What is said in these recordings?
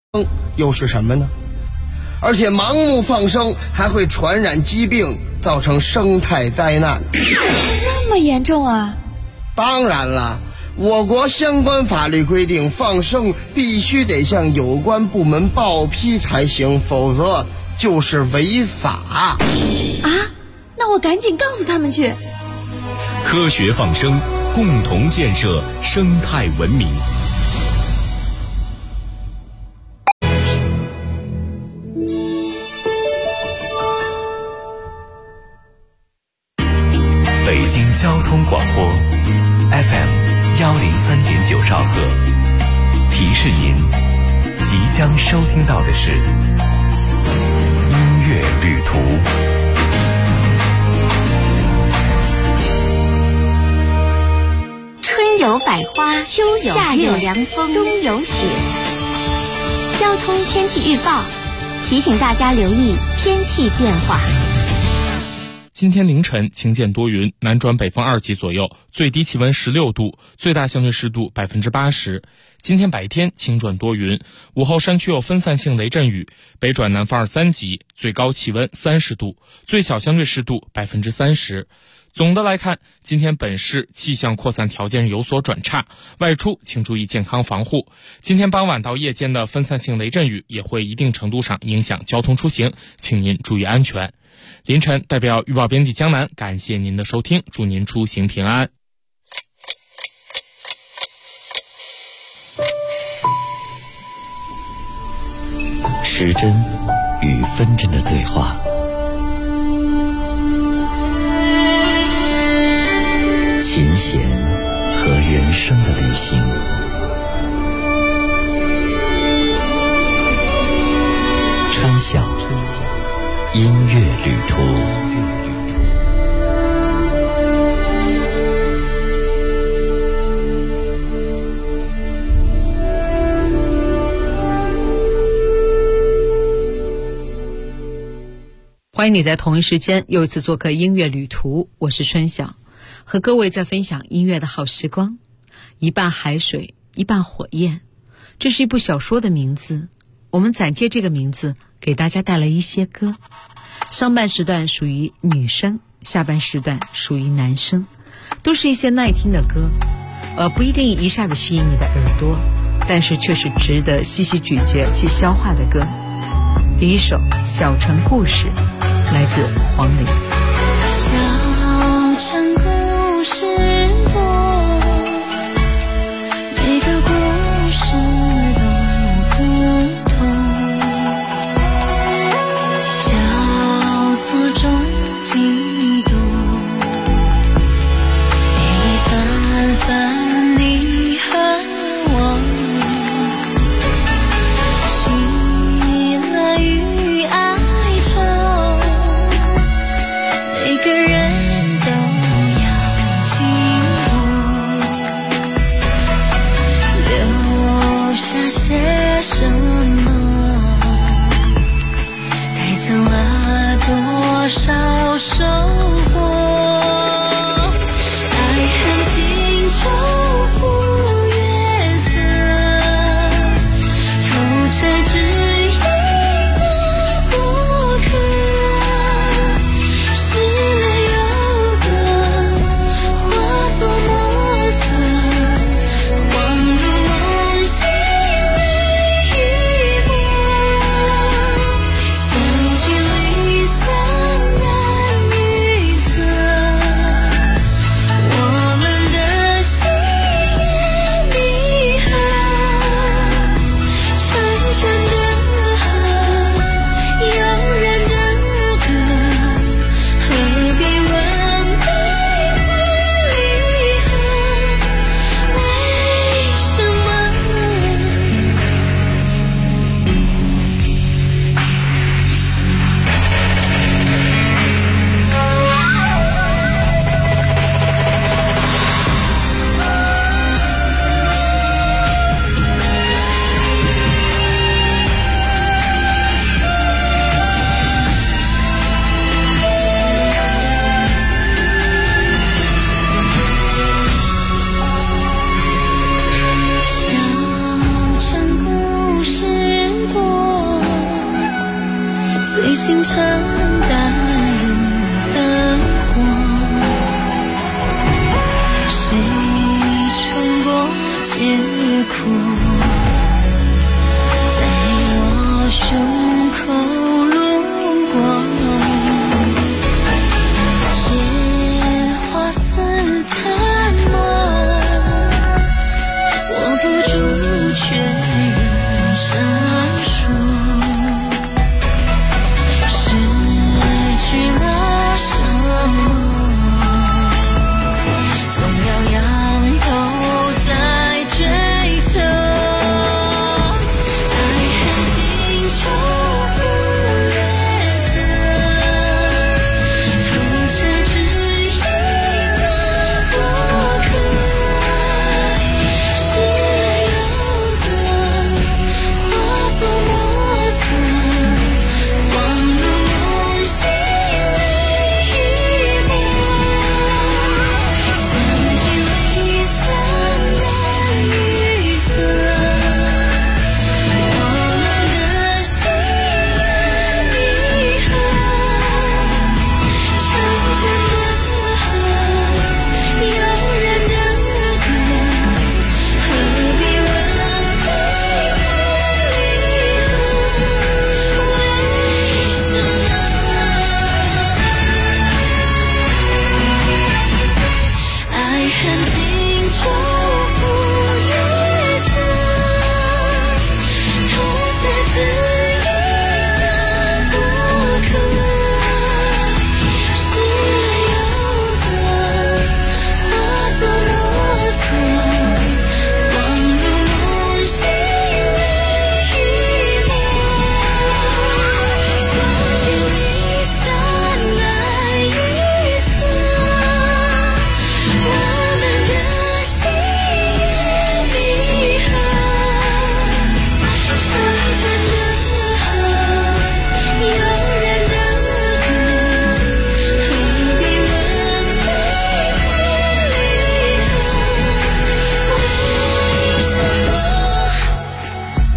又是什么呢？而且盲目放生还会传染疾病，造成生态灾难。 这么严重啊？ 当然了，我国相关法律规定，放生必须得向有关部门报批才行，否则就是违法。 啊？那我赶紧告诉他们去。 科学放生，共同建设生态文明。北京交通广播 FM103.9兆赫，提示您即将收听到的是音乐旅途。 春有百花，秋有夏有凉风，冬有雪。交通天气预报提醒大家留意天气变化。 今天凌晨晴间多云，南转北风2级左右，最低气温16度，最大相对湿度80%。今天白天晴转多云，午后山区有分散性雷阵雨，北转南风2、3级，最高气温30度，最小相对湿度30%。总的来看，今天本市气象扩散条件有所转差，外出请注意健康防护。今天傍晚到夜间的分散性雷阵雨也会一定程度上影响交通出行，请您注意安全。凌晨代表预报编辑江南感谢您的收听，祝您出行平安。 时针与分针的对话，琴弦和人生的旅行，春晓音乐旅途。 欢迎你在同一时间又一次做客音乐旅途，我是春晓，和各位在分享音乐的好时光。一半海水，一半火焰，这是一部小说的名字。我们暂借这个名字给大家带来一些歌，上半时段属于女生，下半时段属于男生，都是一些耐听的歌，不一定一下子吸引你的耳朵，但是却是值得细细咀嚼去消化的歌。第一首《小城故事》来自黄龄。 小城故事多，每个故事都不同，交错中悸动，夜里翻翻你和我，喜乐与哀愁，每个人都要经过，留下些什么，带走了多少收获，爱恨情仇不约瑟，透彻只因那过客，失了又得，化作墨色，恍如梦醒每一抹，相聚离散难预测，我们的心心承担如灯火，谁穿过劫苦，在你我胸口路过，野花似残梦，握不住却仍闪烁，失去了什么，总要仰头再追求，爱恨情仇赴月色，透彻只因那过客，是有的化作墨色，恍如梦醒泪一抹，相聚离散难预测，我们的心也弥合，长长的河，悠然的歌，何必问悲欢离合？为什么？爱恨情仇赴月色，透彻只因那过客，是有的化作墨色，恍如梦醒泪一抹，相聚离散难预测，我们的心也弥合，长长的河，悠然的歌，何必问悲欢离合？为什么？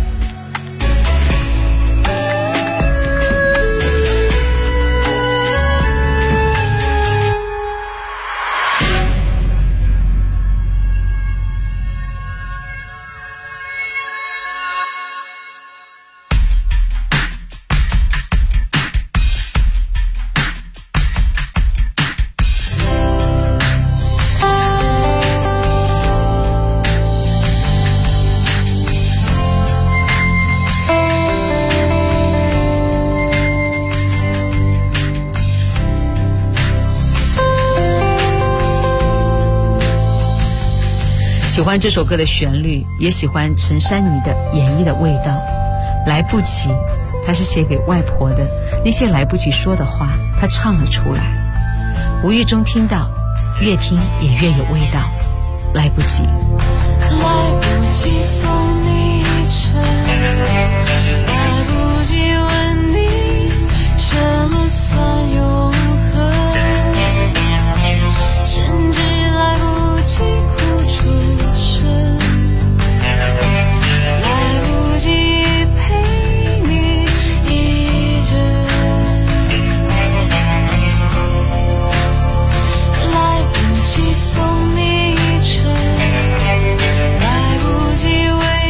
喜欢这首歌的旋律，也喜欢陈珊妮的演绎的味道。来不及，她是写给外婆的，那些来不及说的话，她唱了出来。无意中听到，越听也越有味道。来不及， 来不及送你一程，来不及问你什么算永恒，甚至来不及哭出声，来不及陪你一阵，来不及送你一程，来不及为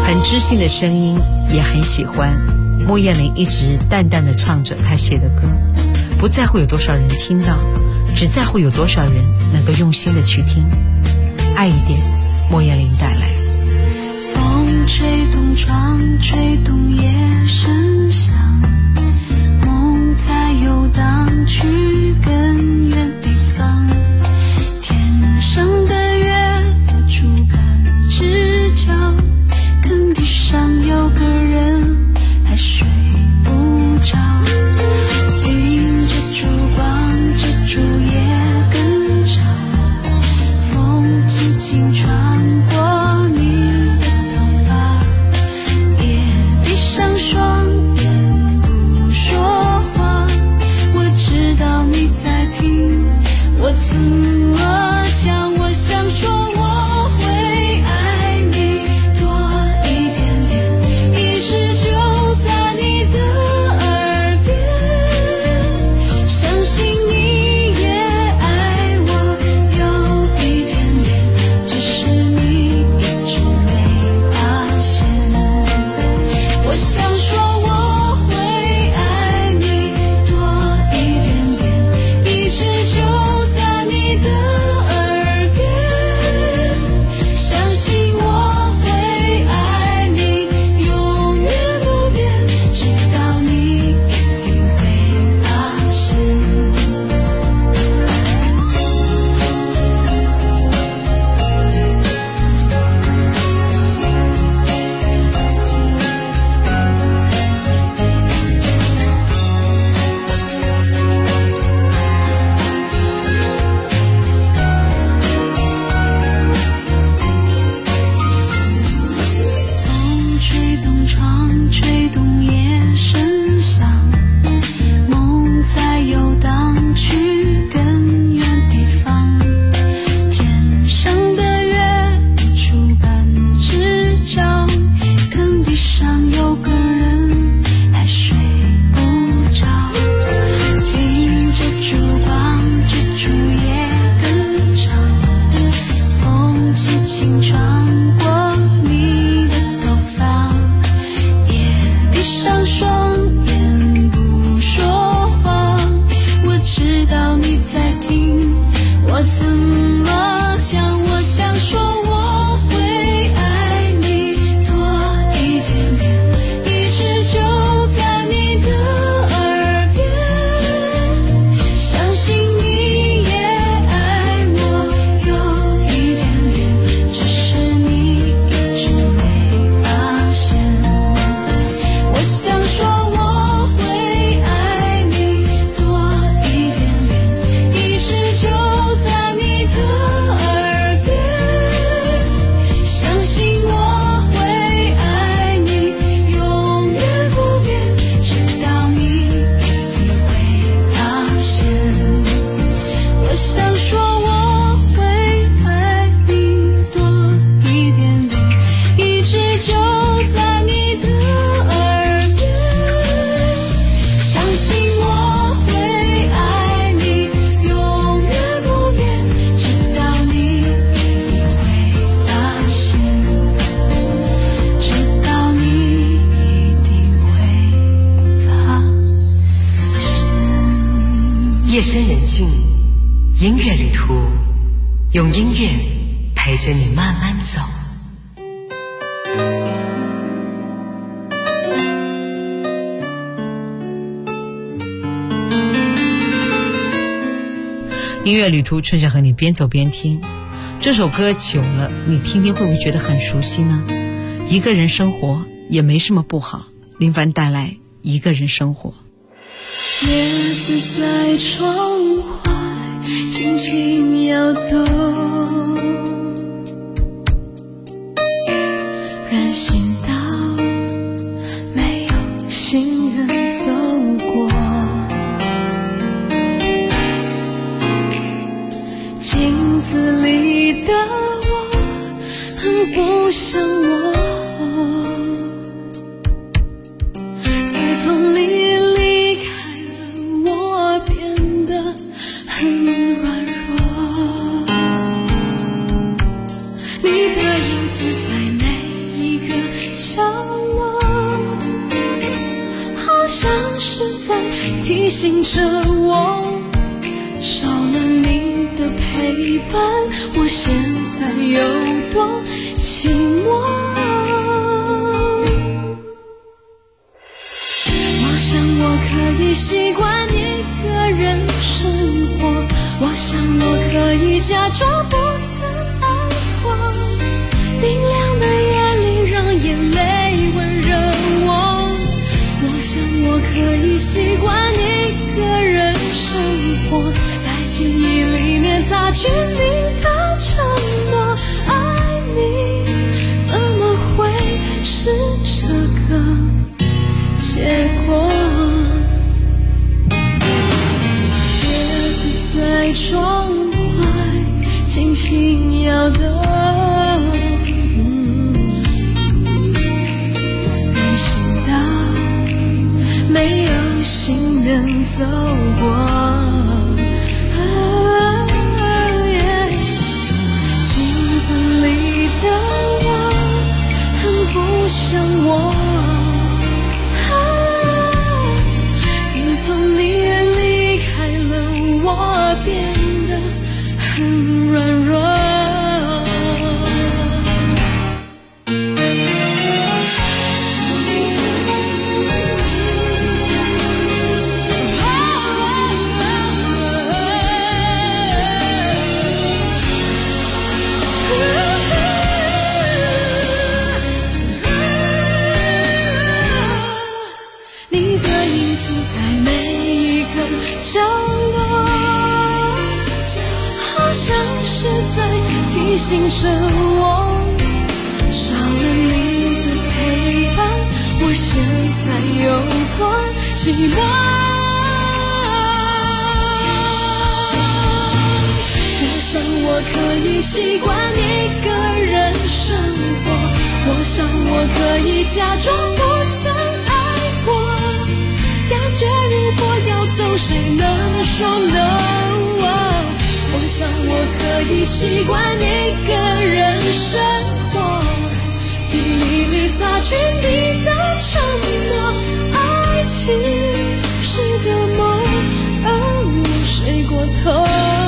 很知性的声音，也很喜欢。莫艳玲一直淡淡的唱着她写的歌，不在乎有多少人听到，只在乎有多少人能够用心的去听。爱一点，莫艳玲带来。 风吹动窗，吹动夜声响，梦在游荡，去更远地方。天上的月的主板直角，坑地上有个人还睡不着，迎着烛光，这烛夜更长，风轻轻穿过你的头发，也闭上双眼不说话，我知道你在听，我怎么讲，我想说我会爱你多一点点，一直就在你的耳边，相信你也爱我有一点点，只是你一直没发现。我想说我会爱你多一点点，一直就在你的耳边，相信我会爱你永远不变，直到你一定会发现。风吹动窗，吹动夜声响，梦在游荡，去更远地方。天上的月出半只脚，坑地上有个人还睡不着，迎着烛光，这烛夜更长，风轻轻穿过你的头发，也闭上双眼不说话，我知道你在听，我怎么讲，我想说我会爱你多一点点，一直就在你的耳边，相信你也爱我有一点点，只是你一直没发现。我想说我会爱你多一点点，一直就在你的耳边，相信我会爱你永远不变，直到你一定会发现。我想说我会爱你多一点点，一直就在你的耳边，相信我会爱你永远不变，直到你一定会发现，直到你一定会发现。 夜深人静，音乐旅途，用音乐陪着你慢慢走。音乐旅途，春晓和你边走边听。这首歌久了，你听听会不会觉得很熟悉呢？一个人生活也没什么不好，林凡带来《一个人生活》。 叶子在窗外轻轻摇动，人行道没有行人走过，镜子里的我很不像我，自从你离开了，我变得很软弱。你的影子在每一个提醒着我，少了你的陪伴，我现在有多寂寞。我想我可以习惯一个人生活，我想我可以假装不曾爱过，冰凉的夜里让眼泪温热我，我想我可以习惯一个人生活，在记忆里面擦去你的承诺，爱你怎么会是这个结果？叶子在窗外轻轻摇动，没想到没有行人走过。镜子里的我很不像我，自从你离开了，我变得很软弱。角落，好像是在提醒着我，少了你的陪伴，我现在有多寂寞。我想我可以习惯一个人生活，我想我可以假装不曾爱过，感觉如果要走，谁能说 no？ 我想我可以习惯一个人生活，记忆里擦去你的承诺，爱情是个梦，而我睡过头。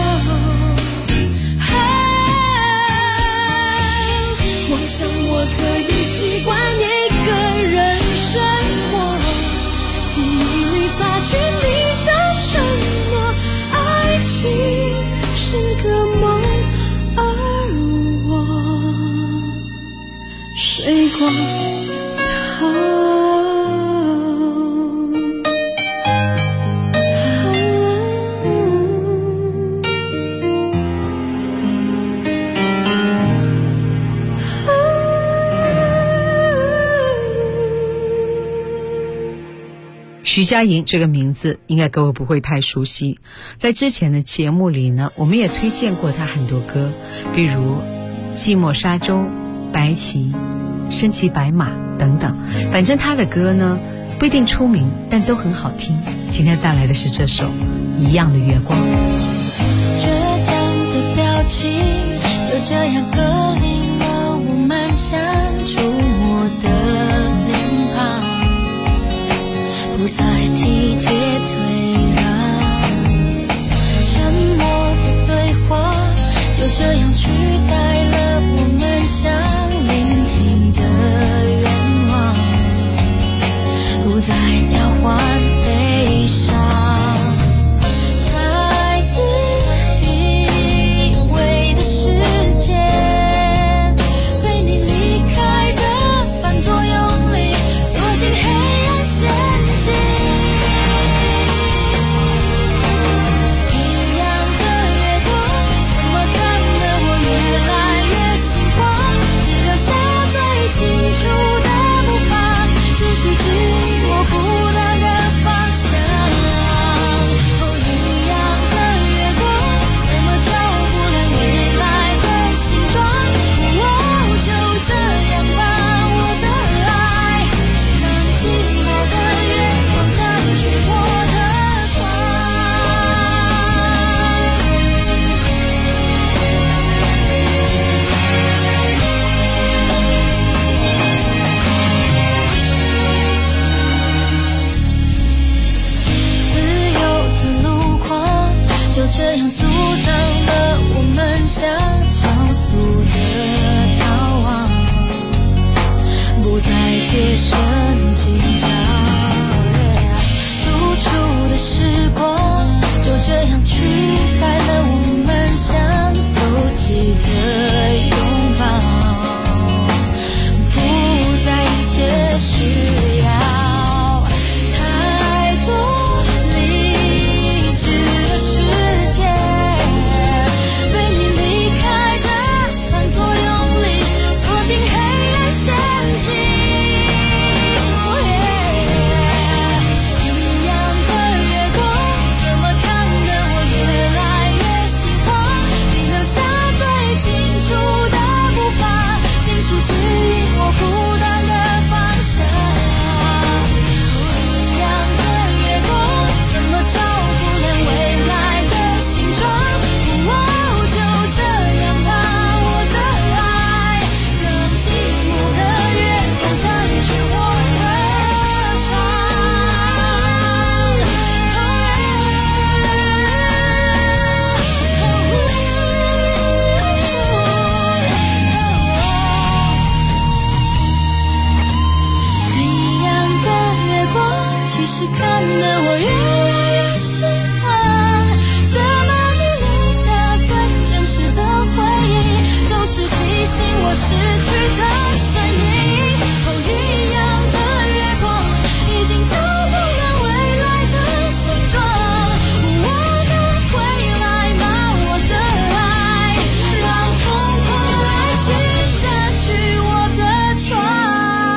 我想我可以习惯一个人生活，记忆里擦去你的承诺，爱情是个梦，而我睡过头。 徐佳莹这个名字应该各位不会太熟悉，在之前的节目里呢，我们也推荐过她很多歌，比如寂寞沙洲、白旗、身骑白马等等，反正她的歌呢不一定出名，但都很好听。今天带来的是这首一样的月光。 倔强的表情就这样隔离了我们相触摸的脸庞，不再体贴退让，沉默的对话就这样取代了我们想聆听的愿望，不再交换悲伤，太自以为的世界是看得我越来越喜欢。怎么你留下最真实的回忆，都是提醒我失去的声音。哦，一样的月光，已经照不亮未来的形状。我的未来吗？我的爱，让疯狂的爱情占据我的窗。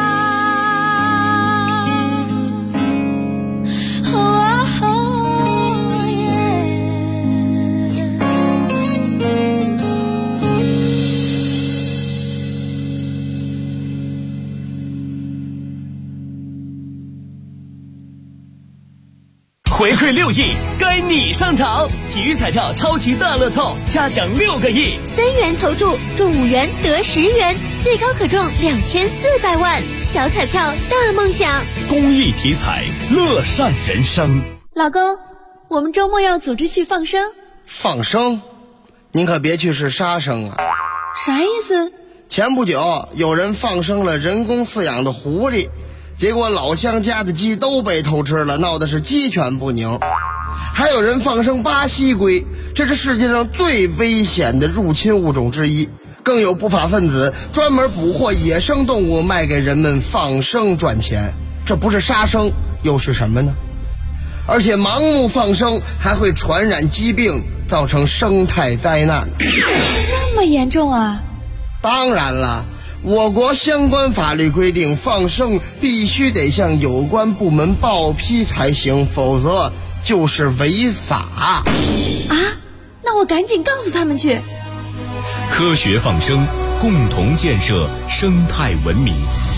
回馈6亿，该你上场！体育彩票超级大乐透，嘉奖6个亿 ，3元投注中5元得10元，最高可中2400万。小彩票大梦想， 公益体彩，乐善人生。 老公，我们周末要组织去放生。 放生？您可别去是杀生啊！ 啥意思？ 前不久有人放生了人工饲养的狐狸，结果老乡家的鸡都被偷吃了，闹的是鸡犬不宁。还有人放生巴西龟，这是世界上最危险的入侵物种之一。更有不法分子专门捕获野生动物卖给人们放生赚钱，这不是杀生又是什么呢？而且盲目放生还会传染疾病，造成生态灾难。 这么严重啊？ 当然了，我国相关法律规定，放生必须得向有关部门报批才行，否则就是违法。 啊？那我赶紧告诉他们去。 科学放生，共同建设生态文明。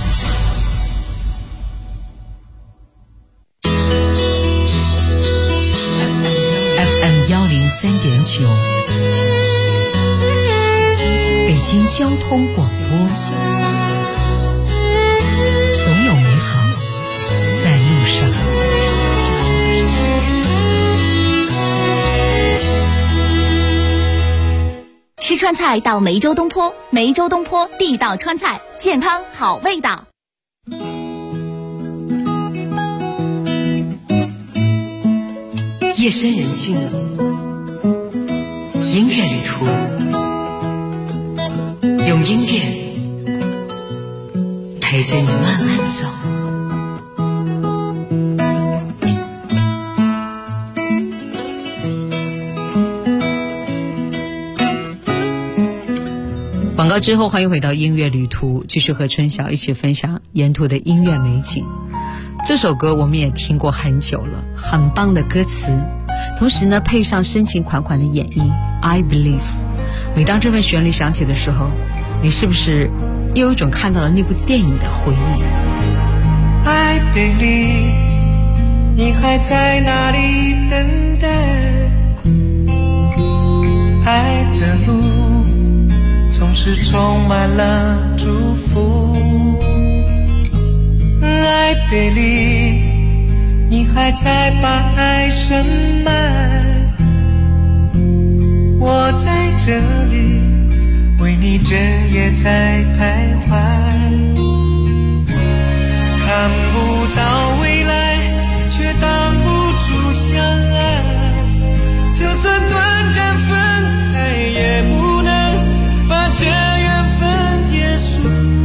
FM 103.9，北京交通广播，总有美好在路上。 吃川菜到梅州东坡，梅州东坡地道川菜，健康好味道。 夜深人静，音乐旅途，用音乐陪着你慢慢走。广告之后，欢迎回到音乐旅途，继续和春晓一起分享沿途的音乐美景。这首歌我们也听过很久了，很棒的歌词，同时呢配上深情款款的演绎 I Believe。 每当这份旋律响起的时候，你是不是又有一种看到了那部电影的回忆？ I Believe， 你还在那里等待，爱的路总是充满了祝福。I Believe， 你还在把爱深埋，我在这里为你整夜在徘徊。看不到未来，却挡不住相爱，就算短暂分开，也不能把这缘分结束。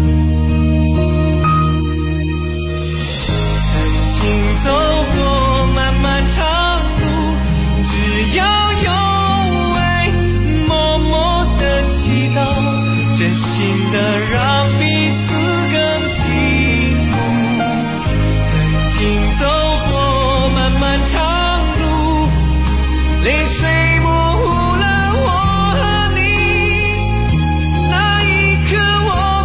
曾经走过漫漫长路，只要有爱，默默的祈祷，真心的让彼此更幸福。曾经走过漫漫长路，泪水模糊了我和你，那一刻我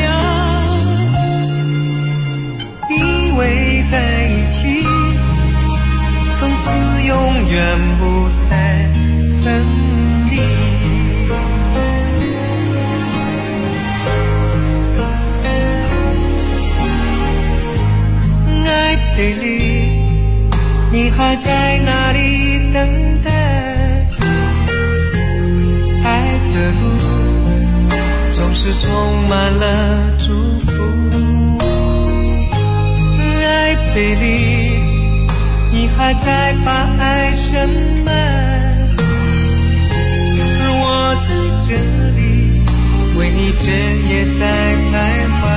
们俩以为在一起，从此永远不再分离。I Believe， 你还在那里等待，爱的路总是充满了祝福。I Believe， 还在把爱深埋，而我在这里为你整夜在徘徊，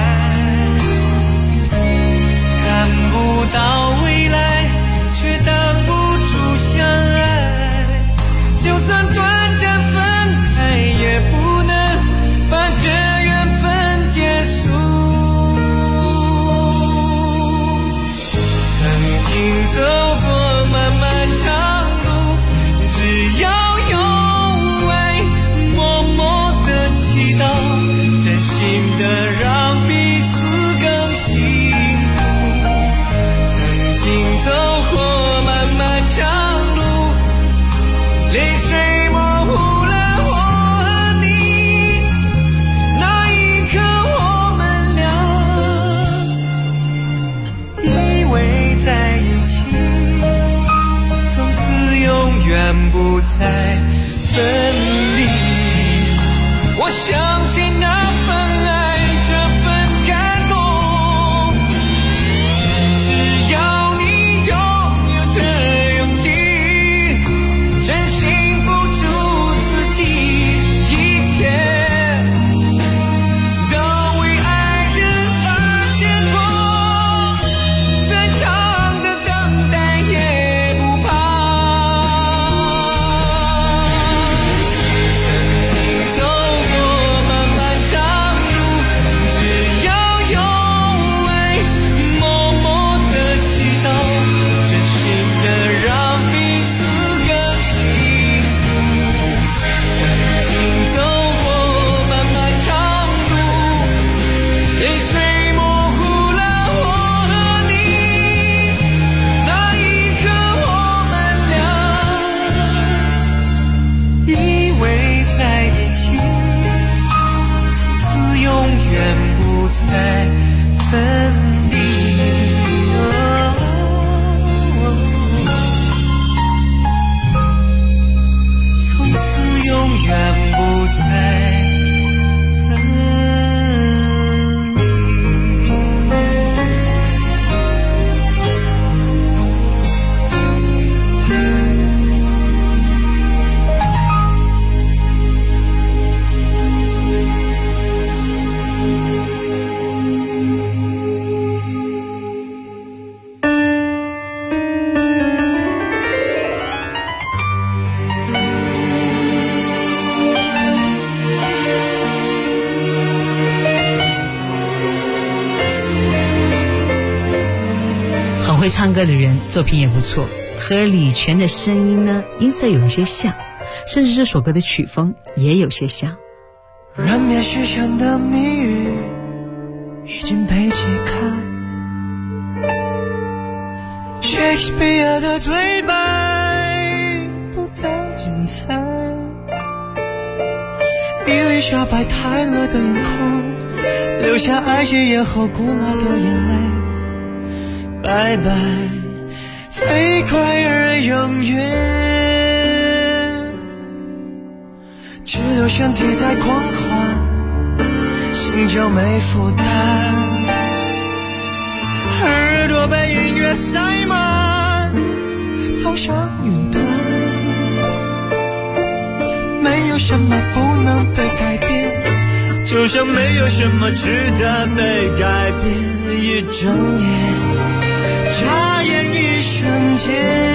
看不到未来却挡不住相爱，就算短暂分开也不能把这缘分结束。曾经走过漫漫长路，只要有爱，默默的祈祷，真心的让彼此更幸福。曾经走过漫漫长路，泪水模糊了我和你，那一刻我们俩以为在一起，从此永远不再分离。我相信那份爱，这份感动，只要你拥有这勇气，真心付出自己，一切都为爱人而牵挂，再长的等待也不怕。曾经走过漫漫长路，只要有爱，默默的祈祷，真心的让彼此更幸福。曾经走过漫漫长路，泪水模糊了我和你，那一刻我们俩以为在一起，从此永远不再分离。从此永远不再分离。 很会唱歌的人，作品也不错，和李泉的声音呢，音色有一些像，甚至这首歌的曲风也有些像。 人面狮身的谜语已经被解开，Shakespeare 的对白不再精彩，伊丽莎白泰勒的眼眶留下爱戒烟后古老的眼泪，拜拜，飞快而永远，只留身体在狂欢，心就没负担，耳朵被音乐塞满，跑上云端，没有什么不能被改变，就像没有什么值得被改变，一睁眼眨眼一瞬间，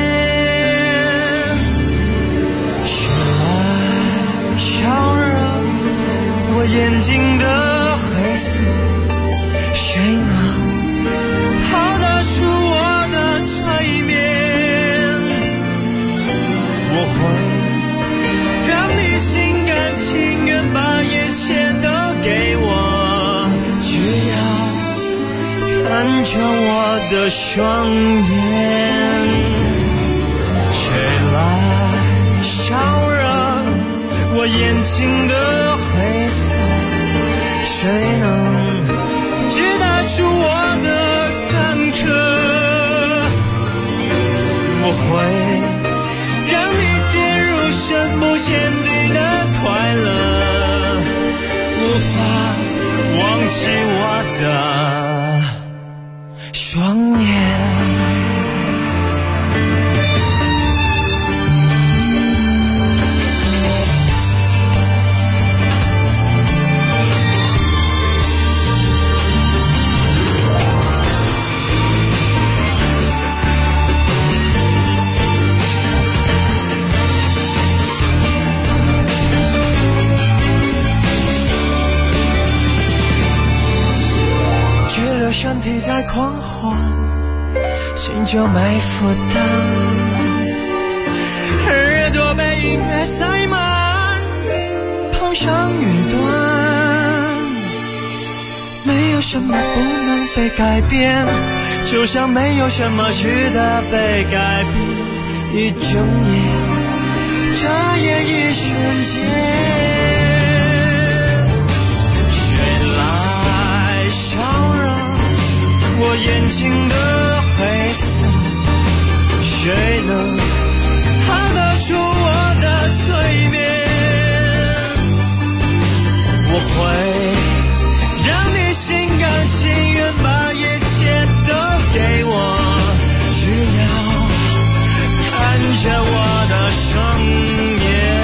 谁来烧热我眼睛的黑色，谁能逃得出我的催眠，我会让你心甘情愿把一切都给我，只要看着我的双眼，谁来烧热我眼睛的黑色，谁能知道出我的坎坷，我会让你跌入深不见底的快乐，无法忘记我的双眼。 身体在狂欢，心就没负担。耳朵被音乐塞满，碰上云端。没有什么不能被改变，就像没有什么值得被改变。一整夜，眨眼一瞬间，谁来烧热我眼睛的黑色？谁能逃得出我的催眠？我会让你心甘情愿把一切都给我，只要看着我的双眼。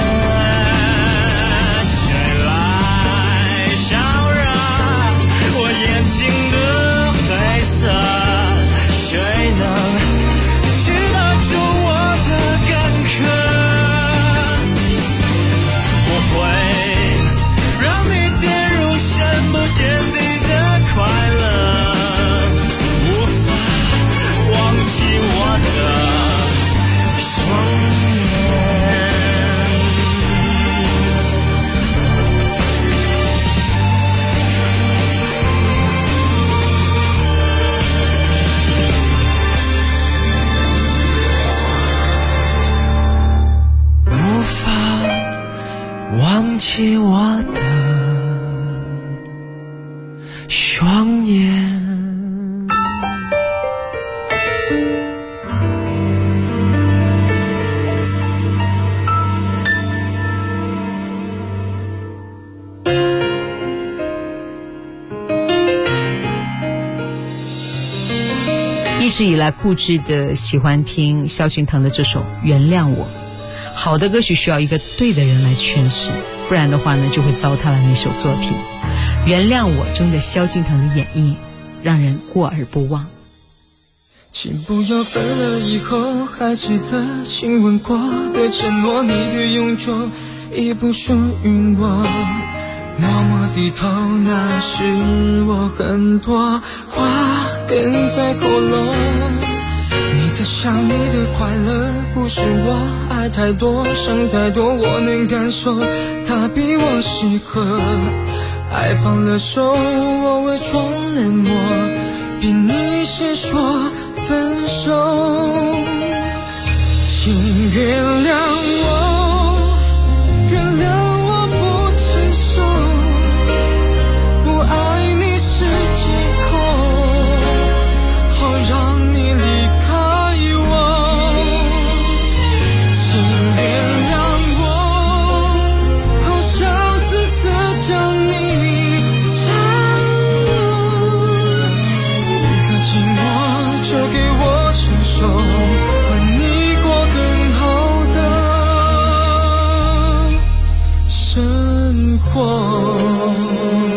谁来烧热我眼睛的黑色？谁能治得住我的干渴？我会让你跌入深不见底的快乐，无法忘记我的双眼。无法忘记我的双眼。 一直以来固执的喜欢听萧敬腾的这首《原谅我》。好的歌曲需要一个对的人来诠释，不然的话呢，就会糟蹋了那首作品。《原谅我》中的萧敬腾的演绎，让人过而不忘。 请不要分了以后还记得亲吻过的承诺，你的永久已不属于我。默默低头，那是我很多话哽在喉咙。你的笑，你的快乐，不是我爱太多，伤太多，我能感受，它比我适合。爱放了手，我伪装冷漠，比你先说分手。请原谅我，原谅我不成熟，不爱你是借口，好让你离开我。请原谅我，好想自私将你占有，一个寂寞就给我承受，换你过更好的生活。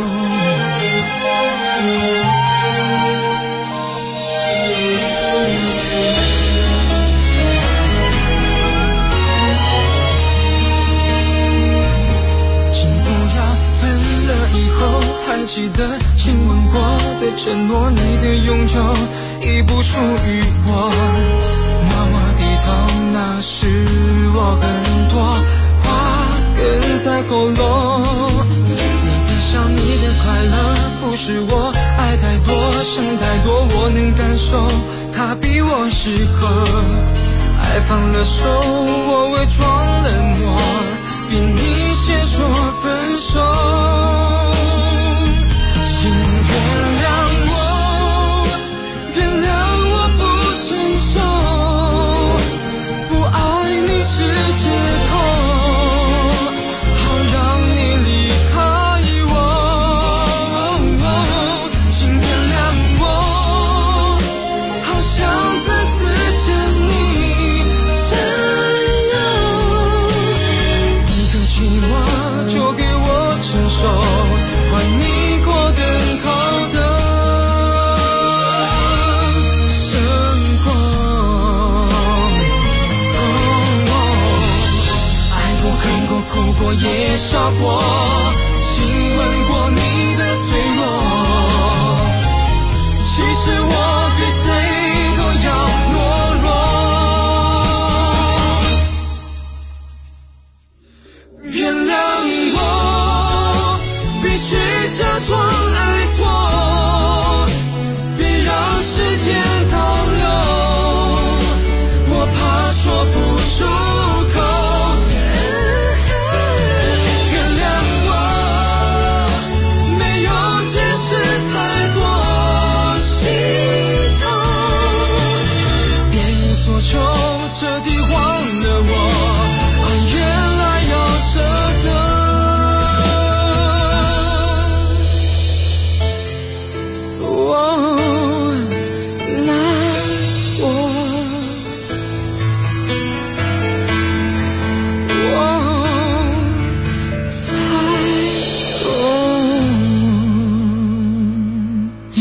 还记得亲吻过的承诺，你的永久已不属于我。默默低头，那是我很多话哽在喉咙。你的笑，你的快乐，不是我爱太多，想太多，我能感受，它比我适合。爱放了手，我伪装冷漠，比你先说分手。请原谅我，原谅我不成熟，不爱你是借口，好让你离开我。请原谅我，好想再次将你占有，一个寂寞就给我承受。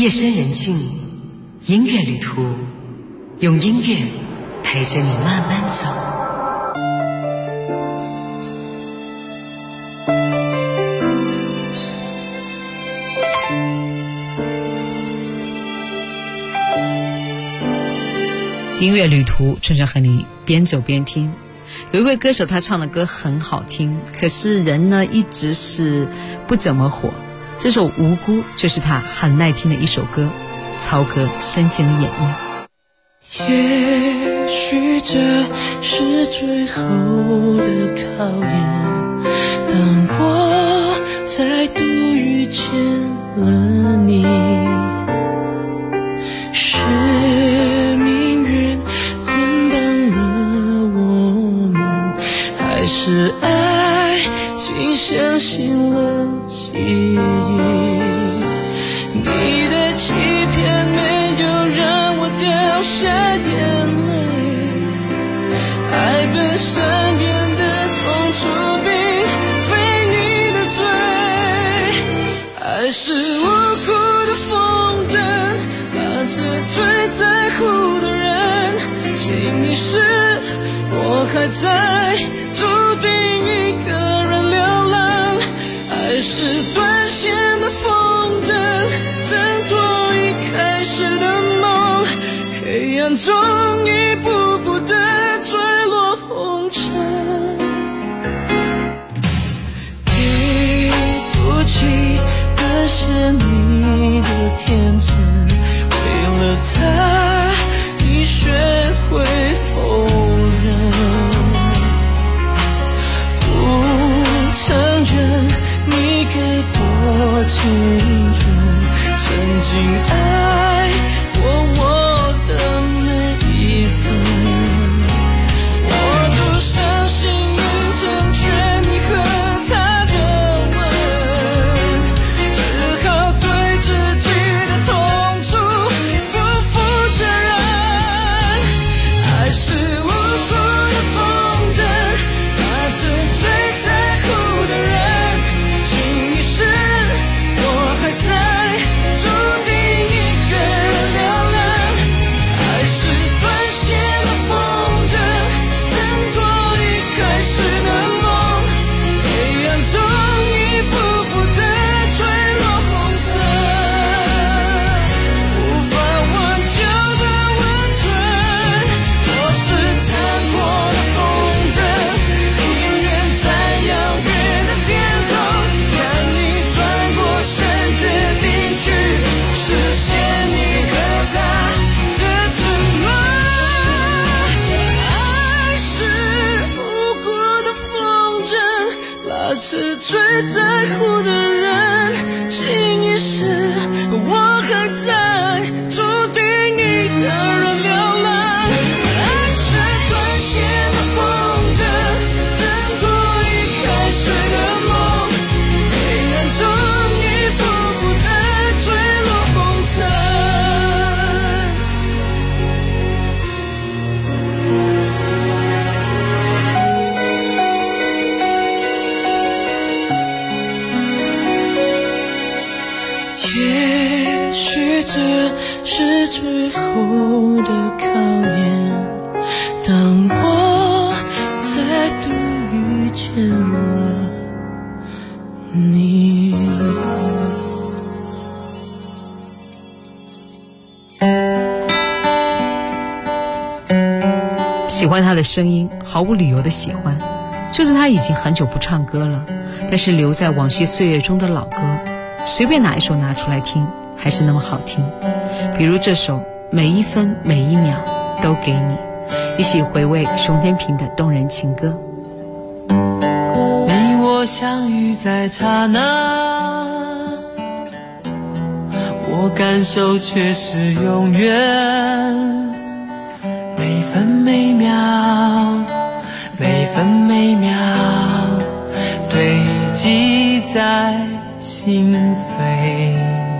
夜深人静，音乐旅途，用音乐陪着你慢慢走。音乐旅途，春春和你边走边听。有一位歌手，他唱的歌很好听，可是人呢一直是不怎么火。这首《无辜》就是他很耐听的一首歌，曹格深情的演绎。 也许这是最后的考验，当我再度遇见了你，是命运捆绑了我们，还是爱情相信了记忆？你的欺骗没有让我掉下眼泪，爱本身变得痛楚并非你的罪，爱是无辜的风筝，拉着最在乎的人，情已逝，我还在注定一个人流浪，爱是断线的风筝，挣脱一开始的梦，黑暗中一步步的坠落红尘，对不起的是你的天真，为了他你学会否认，不承认你给过青春，曾经爱过我的每一分，我多伤心能成全你和他的吻，只好对自己的痛楚不负责任，爱是无辜的风筝，拉着最在乎的人，情已逝，我还在注定一个人流浪，爱是断线的风筝，挣脱一开始的梦，黑暗中一步步的坠落红尘，无法挽救的温存，我是残破的风筝，宁愿在遥远的天空看你转过身决定去实现你和他的承诺，爱是无辜的风筝，拉着最在乎的人，情已逝，我还在注定一个人流浪，爱是断线的风筝，挣脱一开始的梦，黑暗中一步步的坠落红尘，也许这是最后的考验，当我再度遇见了你。 喜欢他的声音，毫无理由的喜欢，就是他已经很久不唱歌了，但是留在往昔岁月中的老歌，随便哪一首拿出来听，还是那么好听。比如这首《每一分每一秒都给你》，一起回味熊天平的动人情歌。 你我相遇在刹那，我感受却是永远，每分每秒，每分每秒堆积在心扉，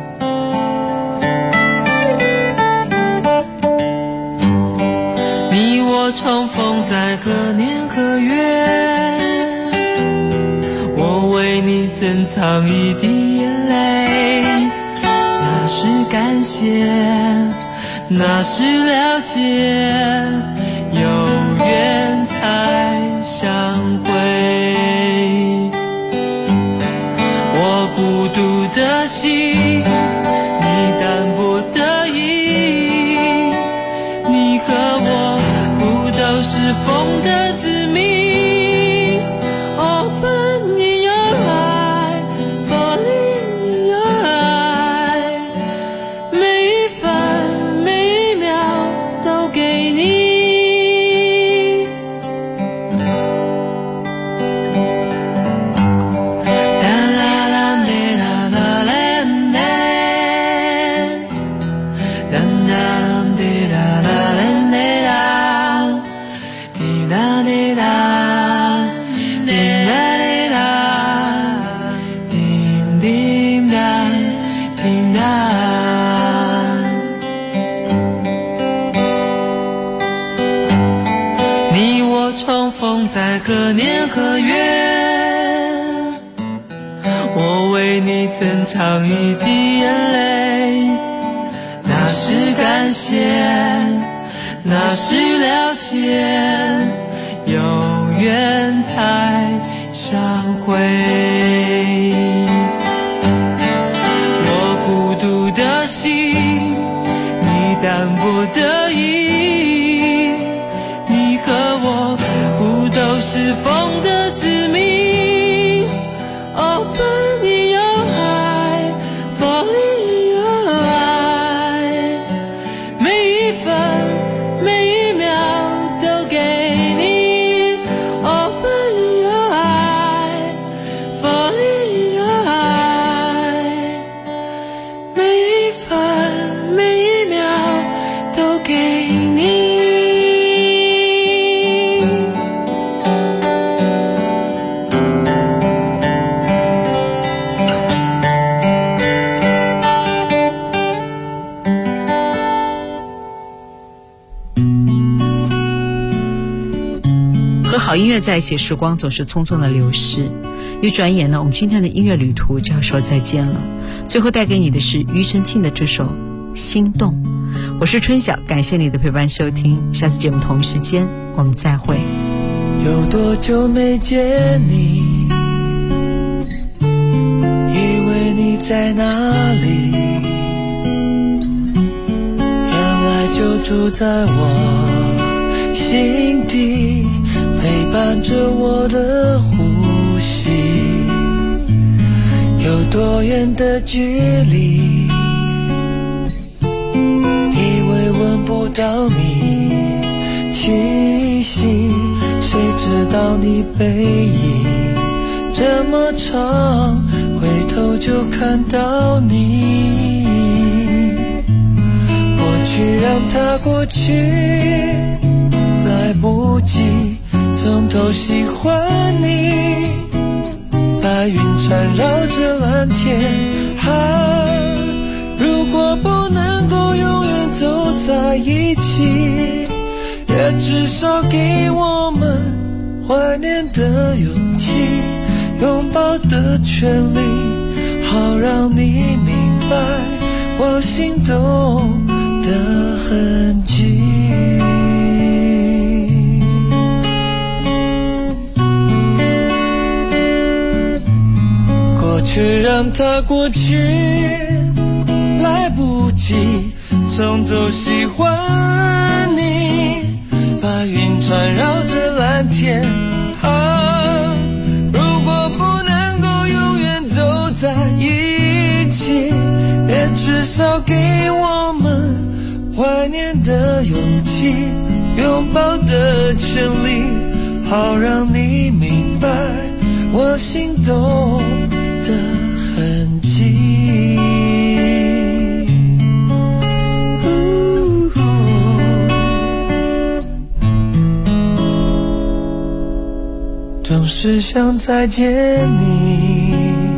你我重逢在何年何月，我为你珍藏一滴眼泪，那是感谢，那是了解，有缘才相会。我孤独的心，你淡泊的意，你和我不都是风的子民。Open in your eye, falling in your eye， 每一分每一秒都给你。在何年何月，我为你曾唱一滴眼泪，那是感谢，那是了解，有缘才相会。我孤独的心，你淡泊的意，你和我不都是风的子民。 Open in your eye, falling in your eye， 每一分每一秒都给你。 Open in your eye, falling in your eye， 每一分每一秒都给你。 和好音乐在一起，时光总是匆匆的流逝，一转眼呢，我们今天的音乐旅途就要说再见了。最后带给你的是庾澄庆的这首《心动》。我是春晓，感谢你的陪伴收听，下次节目同时间我们再会。 有多久没见你，以为你在哪里，原来就住在我心底，陪伴着我的呼吸。有多远的距离，以为闻不到你气息，谁知道你背影这么长，回头就看到你。过去让它过去，来不及从头喜欢你。白云缠绕着蓝天，如果不能够永远走在一起，也至少给我们怀念的勇气，拥抱的权利，好让你明白我心动的痕迹。过去让它过去，来不及从头喜欢你。白云缠绕着蓝天，如果不能够永远走在一起，也至少给我们怀念的勇气，拥抱的权利，好让你明白我心动的痕迹。总是想再见你，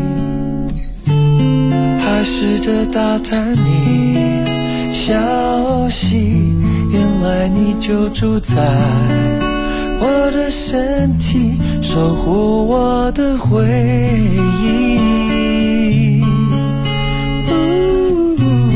还试着打探你消息，原来你就住在我的身体，守护我的回忆。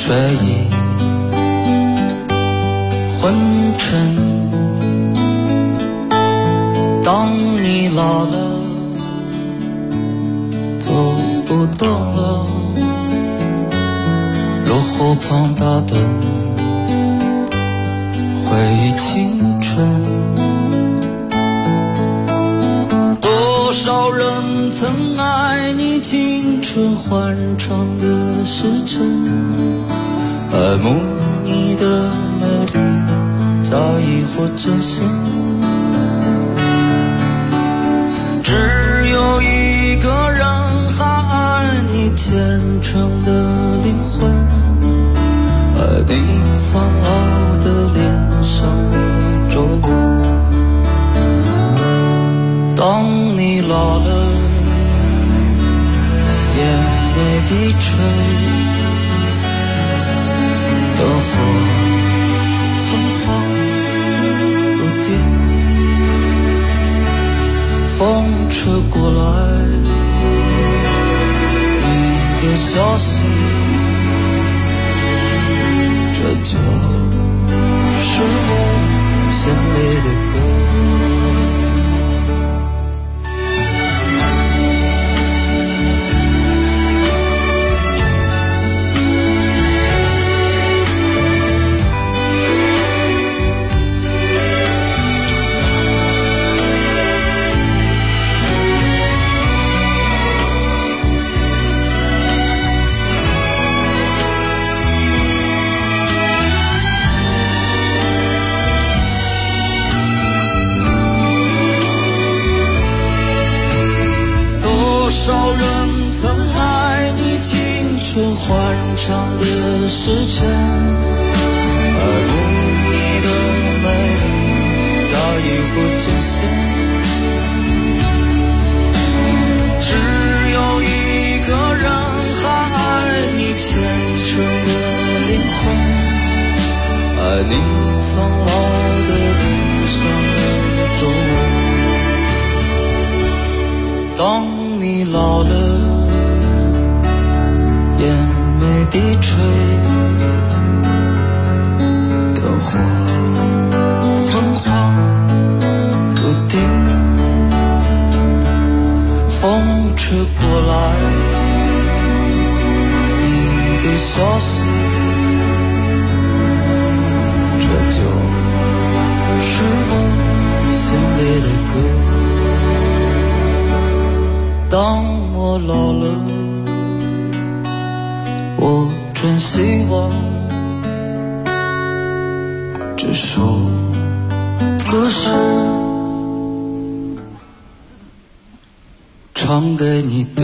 睡意昏沉。当你老了，走不动了，落后庞大的回忆青春。多少人曾爱你青春欢畅的时辰，爱慕你的美丽，在意或真心。只有一个人还爱你虔诚的灵魂，爱你苍老的脸上的皱纹。当你老了，眼眉低垂，灯火昏黄不定，风吹过来你的消息，这就是我心里的歌。多少人曾爱你青春欢畅的时辰，爱慕你的美丽，在意或真心。只有一个人还爱你虔诚的灵魂，爱你苍老的脸上的皱纹。当你老了，眼眉低垂，灯火昏黄不定，风吹过来你的消息，这就是我心里的歌。当我老了，我真希望这首歌是唱给你的。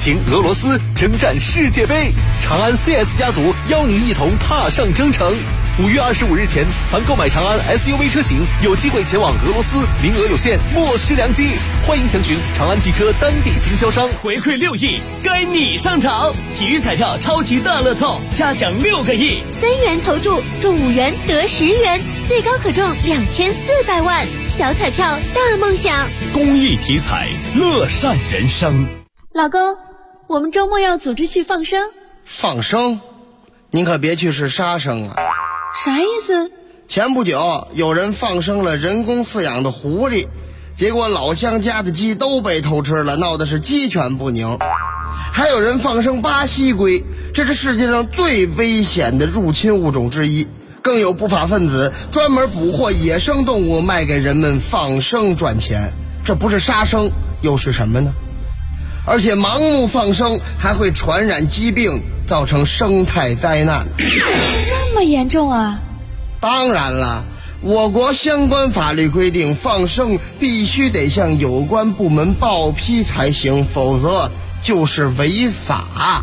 行俄罗斯，征战世界杯。长安 CS 家族邀您一同踏上征程。5月25日前，凡购买长安 SUV 车型，有机会前往俄罗斯，名额有限，莫失良机。欢迎详询长安汽车当地经销商。 回馈6亿，该你上场！体育彩票超级大乐透，嘉奖6个亿 ，3元投注中5元得10元，最高可中2400万，小彩票大梦想。 公益体彩，乐善人生。 老公，我们周末要组织去放生。 放生？您可别去是杀生啊！ 啥意思？ 前不久有人放生了人工饲养的狐狸，结果老乡家的鸡都被偷吃了，闹得是鸡犬不宁。还有人放生巴西龟，这是世界上最危险的入侵物种之一。更有不法分子专门捕获野生动物卖给人们放生赚钱，这不是杀生又是什么呢？而且盲目放生还会传染疾病，造成生态灾难。 这么严重啊？ 当然了，我国相关法律规定，放生必须得向有关部门报批才行，否则就是违法。 啊？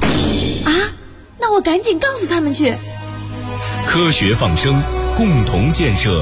那我赶紧告诉他们去。 科学放生，共同建设